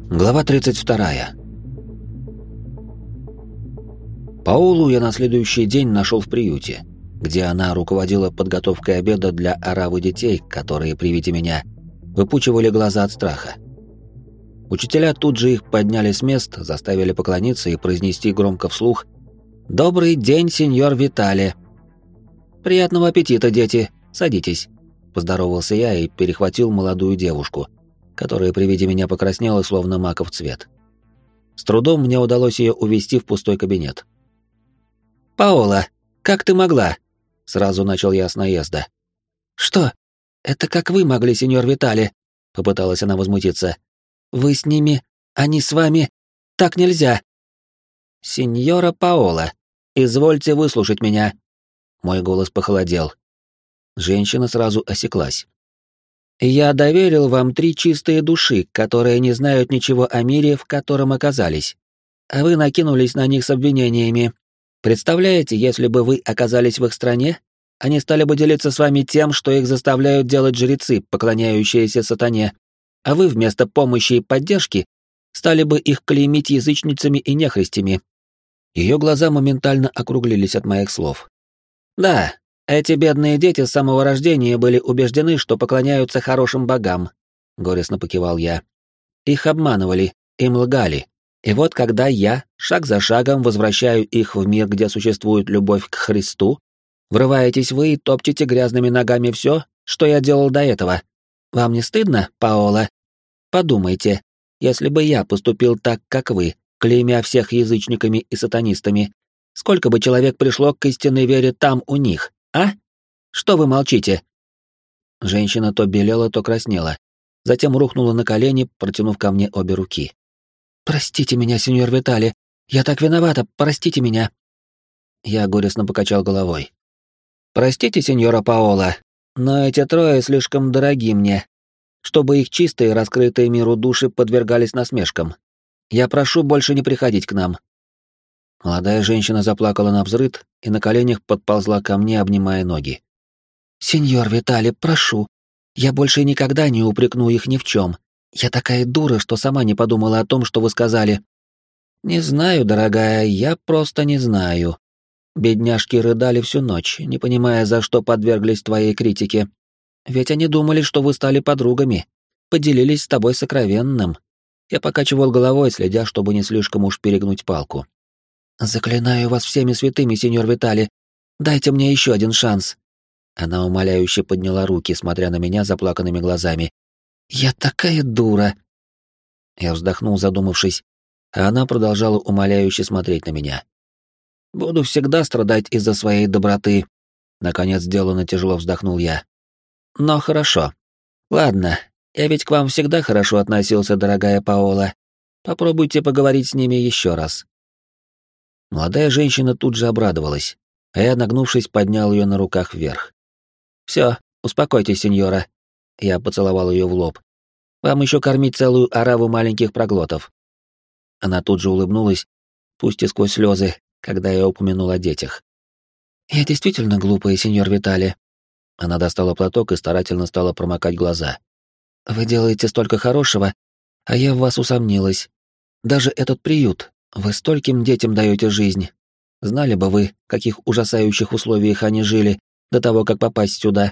Глава 32. Паулу я на следующий день нашел в приюте, где она руководила подготовкой обеда для оравы детей, которые при виде меня выпучивали глаза от страха. Учителя тут же их подняли с мест, заставили поклониться и произнести громко вслух: «Добрый день, сеньор Витале!» «Приятного аппетита, дети! Садитесь!» — поздоровался я и перехватил молодую девушку, которая при виде меня покраснела, словно маков цвет. С трудом мне удалось ее увести в пустой кабинет. «Паола, как ты могла?» — сразу начал я с наезда. «Что? Это как вы могли, сеньор Витале?» — попыталась она возмутиться. «Вы с ними, они с вами. Так нельзя!» «Сеньора Паола, извольте выслушать меня!» Мой голос похолодел. Женщина сразу осеклась. «Я доверил вам 3 чистые души, которые не знают ничего о мире, в котором оказались. А вы накинулись на них с обвинениями. Представляете, если бы вы оказались в их стране, они стали бы делиться с вами тем, что их заставляют делать жрецы, поклоняющиеся сатане, а вы вместо помощи и поддержки стали бы их клеймить язычницами и нехристями». Ее глаза моментально округлились от моих слов. «Да, эти бедные дети с самого рождения были убеждены, что поклоняются хорошим богам», — горестно покивал я. «Их обманывали, им лгали. И вот когда я, шаг за шагом, возвращаю их в мир, где существует любовь к Христу, врываетесь вы и топчете грязными ногами все, что я делал до этого. Вам не стыдно, Паола? Подумайте, если бы я поступил так, как вы, клеймя всех язычниками и сатанистами, сколько бы человек пришло к истинной вере там у них, а? Что вы молчите?» Женщина то белела, то краснела, затем рухнула на колени, протянув ко мне обе руки. «Простите меня, сеньор Витале, я так виновата, простите меня». Я горестно покачал головой. «Простите, сеньора Паола, но эти 3 слишком дороги мне, чтобы их чистые, раскрытые миру души подвергались насмешкам. Я прошу больше не приходить к нам». Молодая женщина заплакала навзрыд и на коленях подползла ко мне, обнимая ноги. «Сеньор Витале, прошу, я больше никогда не упрекну их ни в чем. Я такая дура, что сама не подумала о том, что вы сказали». «Не знаю, дорогая, я просто не знаю. Бедняжки рыдали всю ночь, не понимая, за что подверглись твоей критике. Ведь они думали, что вы стали подругами, поделились с тобой сокровенным». Я покачивал головой, следя, чтобы не слишком уж перегнуть палку. «Заклинаю вас всеми святыми, сеньор Витале, дайте мне еще один шанс». Она умоляюще подняла руки, смотря на меня заплаканными глазами. «Я такая дура!» Я вздохнул, задумавшись, а она продолжала умоляюще смотреть на меня. «Буду всегда страдать из-за своей доброты», — наконец деланно тяжело вздохнул я. «Но хорошо. Ладно, я ведь к вам всегда хорошо относился, дорогая Паола. Попробуйте поговорить с ними еще раз». Молодая женщина тут же обрадовалась, а я, нагнувшись, поднял ее на руках вверх. «Все, успокойтесь, сеньора». Я поцеловал ее в лоб. «Вам еще кормить целую ораву маленьких проглотов». Она тут же улыбнулась, пусть и сквозь слезы, когда я упомянул о детях. «Я действительно глупая, сеньор Витале». Она достала платок и старательно стала промокать глаза. «Вы делаете столько хорошего, а я в вас усомнилась. Даже этот приют, вы стольким детям даете жизнь. Знали бы вы, в каких ужасающих условиях они жили до того, как попасть сюда».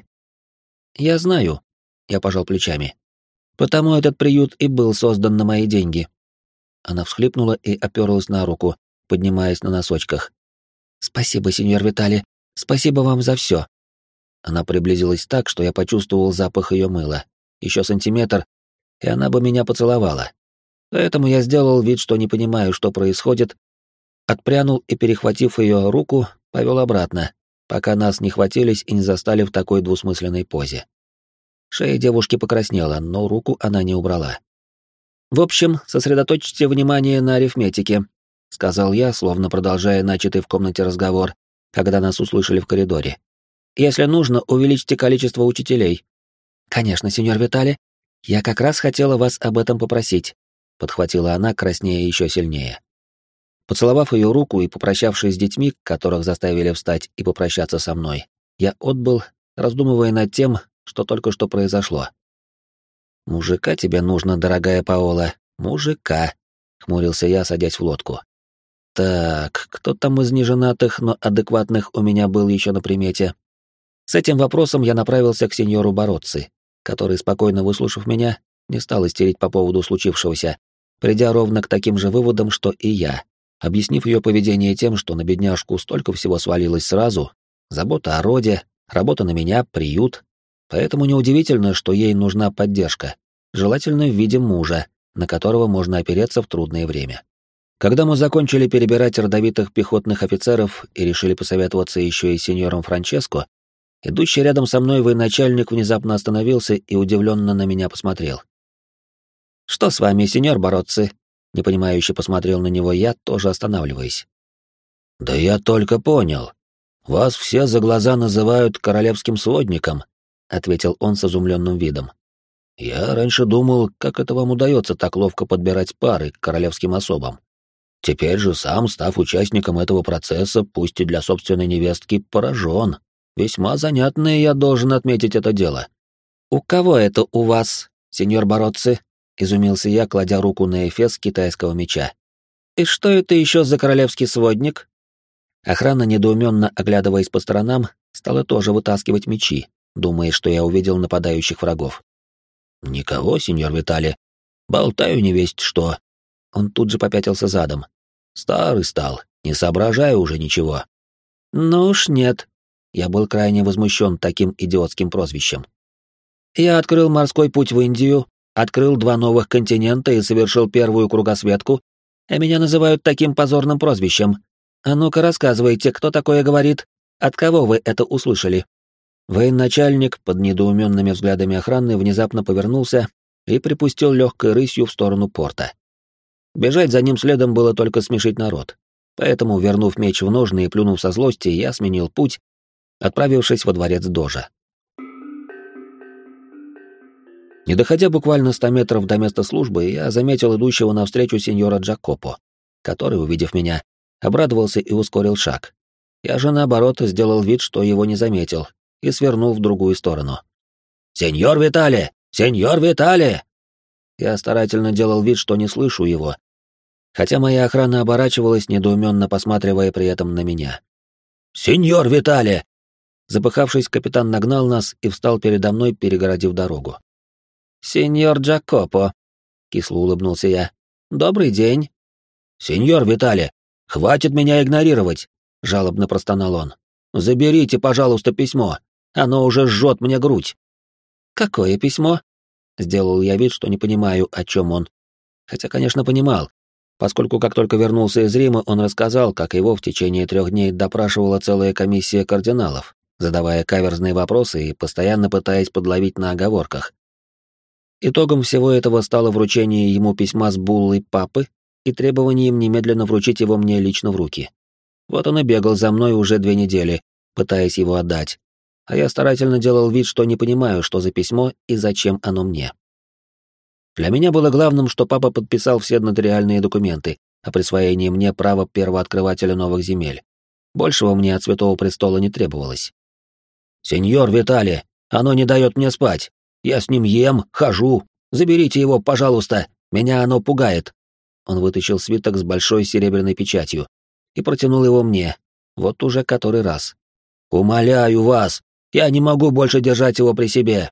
«Я знаю», — я пожал плечами. «Потому этот приют и был создан на мои деньги». Она всхлипнула и оперлась на руку, поднимаясь на носочках. «Спасибо, сеньор Витале, спасибо вам за все». Она приблизилась так, что я почувствовал запах ее мыла. Еще сантиметр, и она бы меня поцеловала. Поэтому я сделал вид, что не понимаю, что происходит, отпрянул и, перехватив ее руку, повел обратно, пока нас не хватились и не застали в такой двусмысленной позе. Шея девушки покраснела, но руку она не убрала. «В общем, сосредоточьте внимание на арифметике», — сказал я, словно продолжая начатый в комнате разговор, когда нас услышали в коридоре. «Если нужно, увеличьте количество учителей». «Конечно, сеньор Витале, я как раз хотела вас об этом попросить», — подхватила она, краснея еще сильнее. Поцеловав ее руку и попрощавшись с детьми, которых заставили встать и попрощаться со мной, я отбыл, раздумывая над тем, что только что произошло. «Мужика тебе нужно, дорогая Паола, «Мужика», — хмурился я, садясь в лодку. «Так, кто там из неженатых, но адекватных у меня был еще на примете?» С этим вопросом я направился к сеньору Бородцы, который, спокойно выслушав меня, не стал истерить по поводу случившегося, придя ровно к таким же выводам, что и я, объяснив ее поведение тем, что на бедняжку столько всего свалилось сразу, забота о роде, работа на меня, приют, поэтому неудивительно, что ей нужна поддержка, желательно в виде мужа, на которого можно опереться в трудное время. Когда мы закончили перебирать родовитых пехотных офицеров и решили посоветоваться еще и с сеньором Франческо, идущий рядом со мной военачальник внезапно остановился и удивленно на меня посмотрел. «Что с вами, сеньор Бородцы?» Непонимающе посмотрел на него я, тоже останавливаясь. «Да я только понял. Вас все за глаза называют королевским сводником», — ответил он с изумленным видом. «Я раньше думал, как это вам удается так ловко подбирать пары к королевским особам. Теперь же сам, став участником этого процесса, пусть и для собственной невестки, поражен. Весьма занятное, я должен отметить это дело». «У кого это у вас, сеньор Бородцы?» — изумился я, кладя руку на эфес китайского меча. «И что это еще за королевский сводник?» Охрана, недоуменно оглядываясь по сторонам, стала тоже вытаскивать мечи, думая, что я увидел нападающих врагов. «Никого, сеньор Витали. Болтаю невесть что». Он тут же попятился задом. «Старый стал, не соображаю уже ничего». «Ну уж нет». Я был крайне возмущен таким идиотским прозвищем. «Я открыл морской путь в Индию, открыл 2 новых континента и совершил первую кругосветку, а меня называют таким позорным прозвищем. А ну-ка рассказывайте, кто такое говорит, от кого вы это услышали?» Военачальник под недоуменными взглядами охраны внезапно повернулся и припустил легкой рысью в сторону порта. Бежать за ним следом было только смешить народ, поэтому, вернув меч в ножны и плюнув со злости, я сменил путь, отправившись во дворец Дожа. Не доходя буквально 100 метров до места службы, я заметил идущего навстречу сеньора Джакопо, который, увидев меня, обрадовался и ускорил шаг. Я же, наоборот, сделал вид, что его не заметил, и свернул в другую сторону. «Сеньор Витали! Сеньор Витали!» Я старательно делал вид, что не слышу его, хотя моя охрана оборачивалась, недоуменно посматривая при этом на меня. «Сеньор Витали!» Запыхавшись, капитан нагнал нас и встал передо мной, перегородив дорогу. «Сеньор Джакопо», — кисло улыбнулся я, — «добрый день». «Сеньор Витали, хватит меня игнорировать», — жалобно простонал он. «Заберите, пожалуйста, письмо, оно уже жжет мне грудь». «Какое письмо?» — сделал я вид, что не понимаю, о чем он. Хотя, конечно, понимал, поскольку как только вернулся из Рима, он рассказал, как его в течение 3 дней допрашивала целая комиссия кардиналов, задавая каверзные вопросы и постоянно пытаясь подловить на оговорках. Итогом всего этого стало вручение ему письма с буллой папы и требованием немедленно вручить его мне лично в руки. Вот он и бегал за мной уже 2 недели, пытаясь его отдать, а я старательно делал вид, что не понимаю, что за письмо и зачем оно мне. Для меня было главным, что папа подписал все нотариальные документы о присвоении мне права первооткрывателя новых земель. Большего мне от Святого Престола не требовалось. «Сеньор Витали, оно не дает мне спать. Я с ним ем, хожу. Заберите его, пожалуйста, меня оно пугает». Он вытащил свиток с большой серебряной печатью и протянул его мне, вот уже который раз. «Умоляю вас, я не могу больше держать его при себе».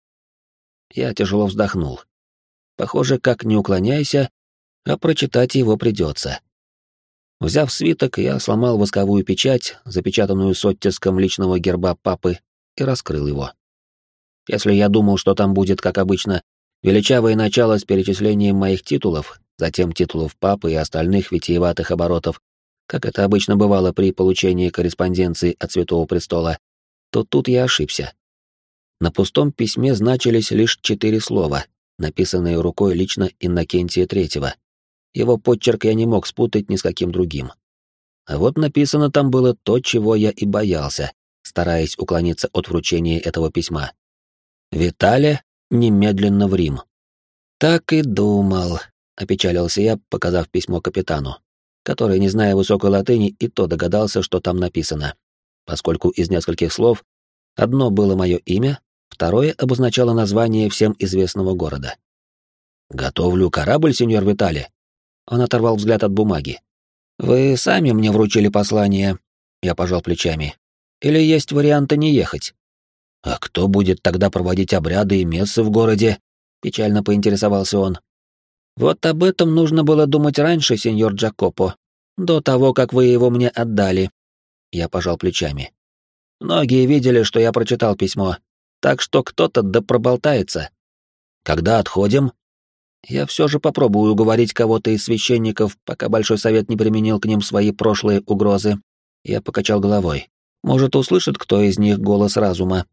Я тяжело вздохнул. Похоже, как не уклоняйся, а прочитать его придется. Взяв свиток, я сломал восковую печать, запечатанную с оттиском личного герба папы, и раскрыл его. Если я думал, что там будет, как обычно, величавое начало с перечислением моих титулов, затем титулов папы и остальных витиеватых оборотов, как это обычно бывало при получении корреспонденции от Святого Престола, то тут я ошибся. На пустом письме значились лишь 4 слова, написанные рукой лично Иннокентия III. Его подчерк я не мог спутать ни с каким другим. А вот написано там было то, чего я и боялся, стараясь уклониться от вручения этого письма. «Витали, немедленно в Рим». «Так и думал», — опечалился я, показав письмо капитану, который, не зная высокой латыни, и то догадался, что там написано, поскольку из нескольких слов одно было мое имя, второе обозначало название всем известного города. «Готовлю корабль, сеньор Витали». Он оторвал взгляд от бумаги. «Вы сами мне вручили послание», — я пожал плечами. «Или есть варианты не ехать?» «А кто будет тогда проводить обряды и мессы в городе?» — печально поинтересовался он. «Вот об этом нужно было думать раньше, сеньор Джакопо, до того, как вы его мне отдали». Я пожал плечами. «Многие видели, что я прочитал письмо, так что кто-то да проболтается. Когда отходим?» «Я все же попробую уговорить кого-то из священников, пока Большой Совет не применил к ним свои прошлые угрозы». Я покачал головой. «Может, услышит кто из них голос разума?»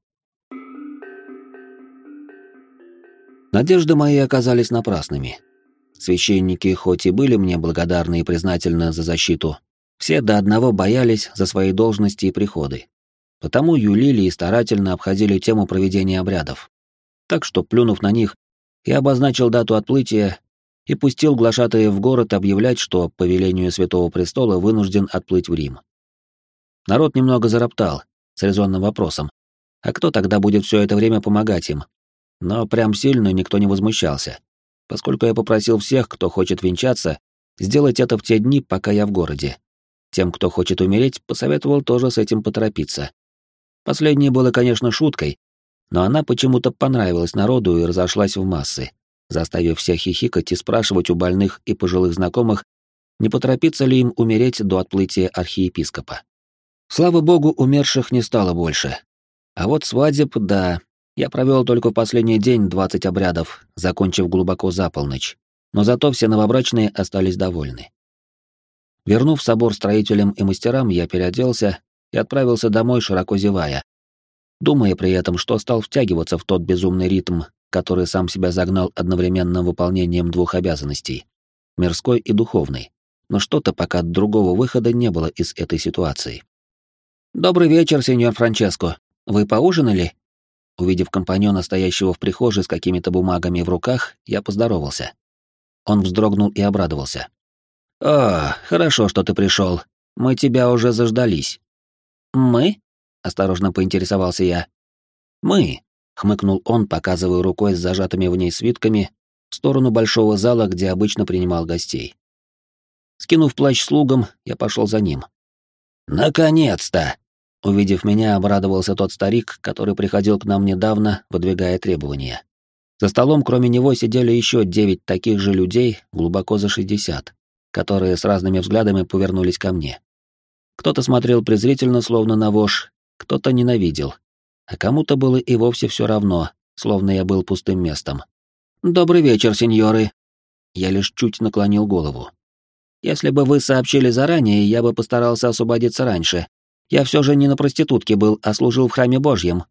Надежды мои оказались напрасными. Священники хоть и были мне благодарны и признательны за защиту, все до одного боялись за свои должности и приходы. Потому юлили и старательно обходили тему проведения обрядов. Так что, плюнув на них, я обозначил дату отплытия и пустил глашатаев в город объявлять, что по велению Святого Престола вынужден отплыть в Рим. Народ немного зароптал, с резонным вопросом, а кто тогда будет все это время помогать им? Но прям сильно никто не возмущался, поскольку я попросил всех, кто хочет венчаться, сделать это в те дни, пока я в городе. Тем, кто хочет умереть, посоветовал тоже с этим поторопиться. Последнее было, конечно, шуткой, но она почему-то понравилась народу и разошлась в массы, заставив всех хихикать и спрашивать у больных и пожилых знакомых, не поторопится ли им умереть до отплытия архиепископа. Слава богу, умерших не стало больше. А вот свадеб, да, я провел только в последний день 20 обрядов, закончив глубоко за полночь, но зато все новобрачные остались довольны. Вернув собор строителям и мастерам, я переоделся и отправился домой, широко зевая, думая при этом, что стал втягиваться в тот безумный ритм, который сам себя загнал одновременным выполнением двух обязанностей — мирской и духовной, но что-то пока другого выхода не было из этой ситуации. «Добрый вечер, сеньор Франческо. Вы поужинали?» Увидев компаньона, стоящего в прихожей с какими-то бумагами в руках, я поздоровался. Он вздрогнул и обрадовался. «О, хорошо, что ты пришел. Мы тебя уже заждались». «Мы?» — осторожно поинтересовался я. «Мы», — хмыкнул он, показывая рукой с зажатыми в ней свитками в сторону большого зала, где обычно принимал гостей. Скинув плащ слугам, я пошел за ним. «Наконец-то!» Увидев меня, обрадовался тот старик, который приходил к нам недавно, выдвигая требования. За столом, кроме него, сидели еще 9 таких же людей, глубоко за 60, которые с разными взглядами повернулись ко мне. Кто-то смотрел презрительно, словно на вошь, кто-то ненавидел, а кому-то было и вовсе все равно, словно я был пустым местом. «Добрый вечер, сеньоры!» Я лишь чуть наклонил голову. «Если бы вы сообщили заранее, я бы постарался освободиться раньше. Я все же не на проститутке был, а служил в храме Божьем».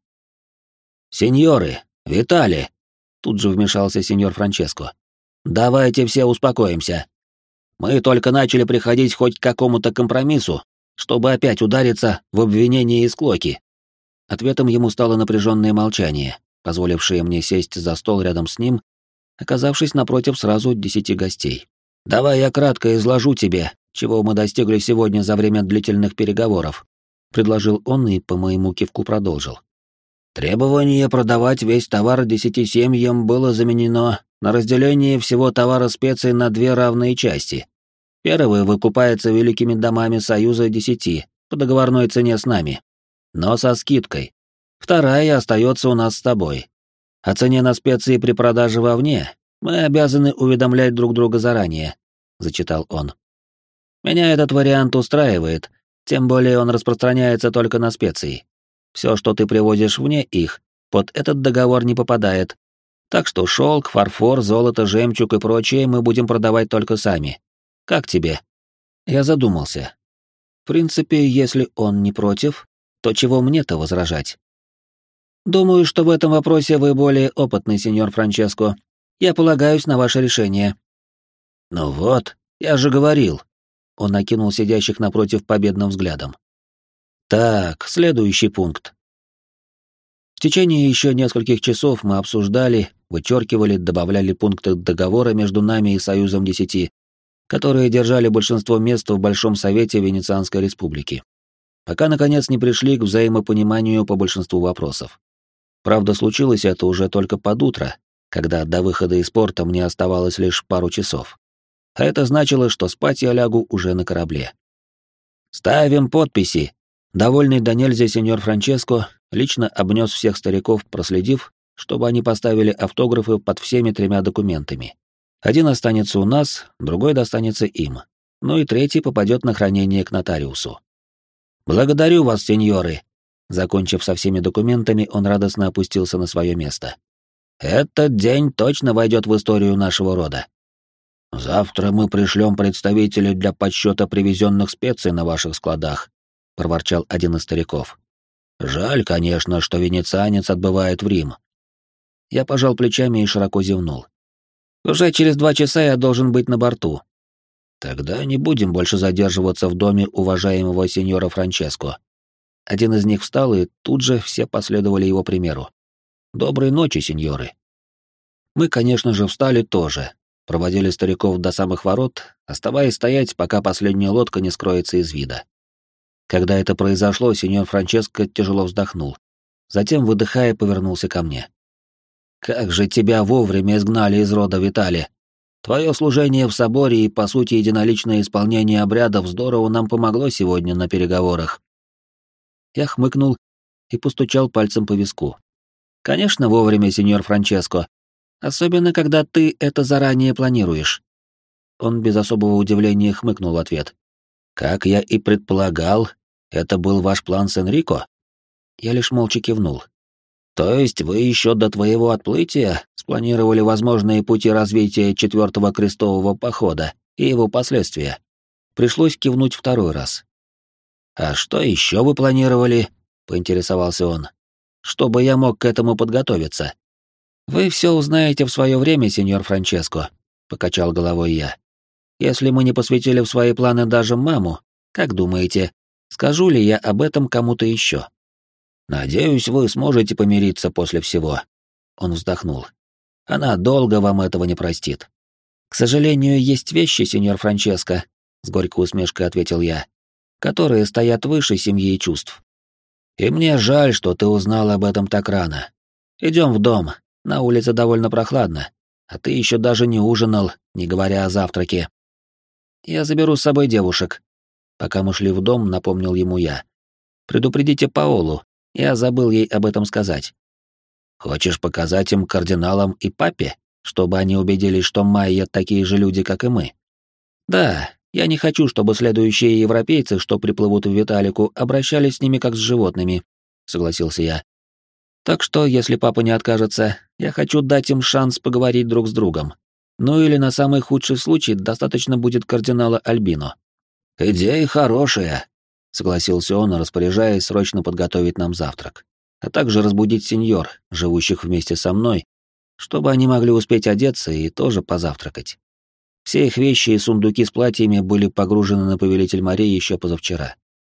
«Сеньоры, Витали!» Тут же вмешался сеньор Франческо. «Давайте все успокоимся. Мы только начали приходить хоть к какому-то компромиссу, чтобы опять удариться в обвинения и склоки». Ответом ему стало напряженное молчание, позволившее мне сесть за стол рядом с ним, оказавшись напротив сразу 10 гостей. «Давай я кратко изложу тебе, чего мы достигли сегодня за время длительных переговоров», — предложил он и по моему кивку продолжил. «Требование продавать весь товар 10 семьям было заменено на разделение всего товара специй на 2 равные части. Первая выкупается великими домами Союза 10 по договорной цене с нами, но со скидкой. Вторая остается у нас с тобой. О цене на специи при продаже вовне мы обязаны уведомлять друг друга заранее», — зачитал он. «Меня этот вариант устраивает, тем более он распространяется только на специи. Все, что ты привозишь вне их, под этот договор не попадает. Так что шелк, фарфор, золото, жемчуг и прочее мы будем продавать только сами. Как тебе?» Я задумался. В принципе, если он не против, то чего мне-то возражать? «Думаю, что в этом вопросе вы более опытный, сеньор Франческо. Я полагаюсь на ваше решение». «Ну вот, я же говорил». Он окинул сидящих напротив победным взглядом. «Так, следующий пункт». В течение еще нескольких часов мы обсуждали, вычеркивали, добавляли пункты договора между нами и Союзом 10, которые держали большинство мест в Большом Совете Венецианской Республики, пока, наконец, не пришли к взаимопониманию по большинству вопросов. Правда, случилось это уже только под утро, когда до выхода из порта мне оставалось лишь пару часов. А это значило, что спать я лягу уже на корабле. «Ставим подписи!» Довольный до нельзя сеньор Франческо лично обнес всех стариков, проследив, чтобы они поставили автографы под всеми 3 документами. Один останется у нас, другой достанется им, ну и третий попадет на хранение к нотариусу. «Благодарю вас, сеньоры!» Закончив со всеми документами, он радостно опустился на свое место. «Этот день точно войдет в историю нашего рода. Завтра мы пришлем представителей для подсчета привезенных специй на ваших складах», — проворчал один из стариков. «Жаль, конечно, что венецианец отбывает в Рим». Я пожал плечами и широко зевнул. «Уже через 2 часа я должен быть на борту». «Тогда не будем больше задерживаться в доме уважаемого сеньора Франческо». Один из них встал, и тут же все последовали его примеру. «Доброй ночи, сеньоры». Мы, конечно же, встали тоже, проводили стариков до самых ворот, оставаясь стоять, пока последняя лодка не скроется из вида. Когда это произошло, сеньор Франческо тяжело вздохнул. Затем, выдыхая, повернулся ко мне. «Как же тебя вовремя изгнали из рода, Витали! Твое служение в соборе и, по сути, единоличное исполнение обрядов здорово нам помогло сегодня на переговорах». Я хмыкнул и постучал пальцем по виску. «Конечно, вовремя, сеньор Франческо. Особенно, когда ты это заранее планируешь». Он без особого удивления хмыкнул в ответ. «Как я и предполагал, это был ваш план с Энрико?» Я лишь молча кивнул. «То есть вы еще до твоего отплытия спланировали возможные пути развития 4-го крестового похода и его последствия?» Пришлось кивнуть второй раз. «А что еще вы планировали?» — поинтересовался он. «Чтобы я мог к этому подготовиться». «Вы все узнаете в свое время, сеньор Франческо», — покачал головой я. «Если мы не посвятили в свои планы даже маму, как думаете, скажу ли я об этом кому-то еще?» «Надеюсь, вы сможете помириться после всего», — он вздохнул. «Она долго вам этого не простит». «К сожалению, есть вещи, сеньор Франческо», — с горькой усмешкой ответил я, «которые стоят выше семьи и чувств». «И мне жаль, что ты узнал об этом так рано. Идем в дом, на улице довольно прохладно, а ты еще даже не ужинал, не говоря о завтраке». «Я заберу с собой девушек». Пока мы шли в дом, напомнил ему я. «Предупредите Паолу, я забыл ей об этом сказать». «Хочешь показать им кардиналам и папе, чтобы они убедились, что майя такие же люди, как и мы?» «Да, я не хочу, чтобы следующие европейцы, что приплывут в Виталику, обращались с ними как с животными», — согласился я. «Так что, если папа не откажется, я хочу дать им шанс поговорить друг с другом. Ну или на самый худший случай достаточно будет кардинала Альбино». «Идея хорошая», — согласился он, распоряжаясь срочно подготовить нам завтрак, а также разбудить сеньор, живущих вместе со мной, чтобы они могли успеть одеться и тоже позавтракать. Все их вещи и сундуки с платьями были погружены на повелитель морей еще позавчера.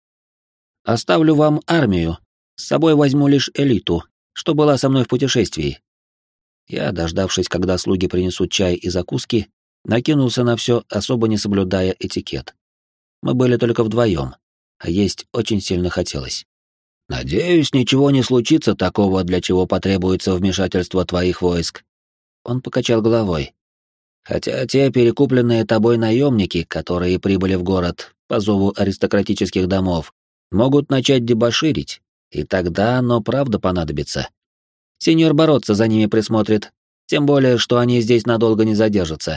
«Оставлю вам армию, с собой возьму лишь элиту, что была со мной в путешествии». Я, дождавшись, когда слуги принесут чай и закуски, накинулся на все, особо не соблюдая этикет. Мы были только вдвоем, а есть очень сильно хотелось. «Надеюсь, ничего не случится такого, для чего потребуется вмешательство твоих войск». Он покачал головой. «Хотя те перекупленные тобой наемники, которые прибыли в город по зову аристократических домов, могут начать дебоширить, и тогда оно правда понадобится. Сеньор Бороться за ними присмотрит, тем более, что они здесь надолго не задержатся.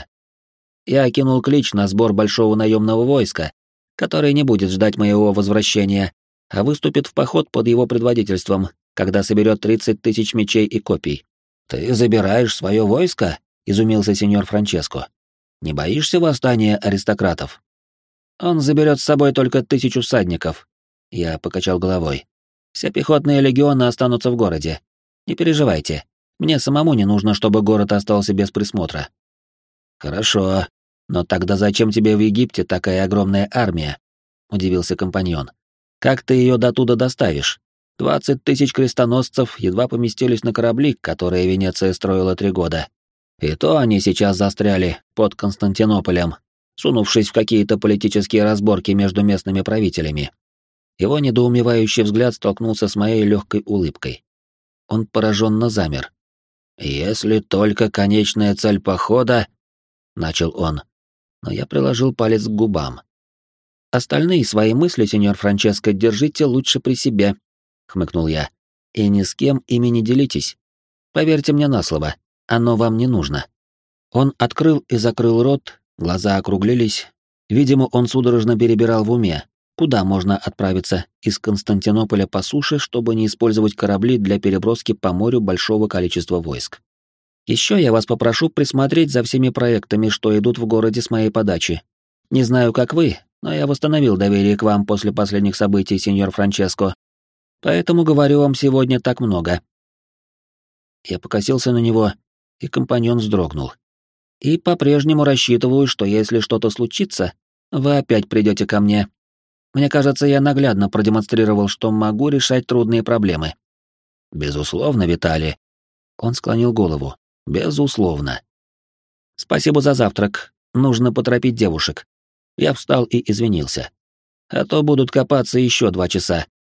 Я кинул клич на сбор большого наемного войска, который не будет ждать моего возвращения, а выступит в поход под его предводительством, когда соберет 30 тысяч мечей и копий». «Ты забираешь свое войско?» — изумился сеньор Франческо. «Не боишься восстания аристократов?» «Он заберет с собой только 1000 всадников». Я покачал головой. «Все пехотные легионы останутся в городе. Не переживайте, мне самому не нужно, чтобы город остался без присмотра». «Хорошо, но тогда зачем тебе в Египте такая огромная армия?» — удивился компаньон. «Как ты ее до туда доставишь? 20 тысяч крестоносцев едва поместились на корабли, которые Венеция строила 3 года. И то они сейчас застряли под Константинополем, сунувшись в какие-то политические разборки между местными правителями». Его недоумевающий взгляд столкнулся с моей легкой улыбкой. Он пораженно замер. «Если только конечная цель похода...» — начал он, но я приложил палец к губам. «Остальные свои мысли, сеньор Франческо, держите лучше при себе», — хмыкнул я. «И ни с кем ими не делитесь. Поверьте мне на слово, оно вам не нужно». Он открыл и закрыл рот, глаза округлились. Видимо, он судорожно перебирал в уме, куда можно отправиться из Константинополя по суше, чтобы не использовать корабли для переброски по морю большого количества войск. Еще я вас попрошу присмотреть за всеми проектами, что идут в городе с моей подачи. Не знаю, как вы, но я восстановил доверие к вам после последних событий, сеньор Франческо. Поэтому говорю вам сегодня так много». Я покосился на него, и компаньон вздрогнул. «И по-прежнему рассчитываю, что если что-то случится, вы опять придете ко мне. Мне кажется, я наглядно продемонстрировал, что могу решать трудные проблемы». «Безусловно, Виталий». Он склонил голову. «Безусловно». «Спасибо за завтрак. Нужно поторопить девушек». Я встал и извинился. А то будут копаться еще 2 часа.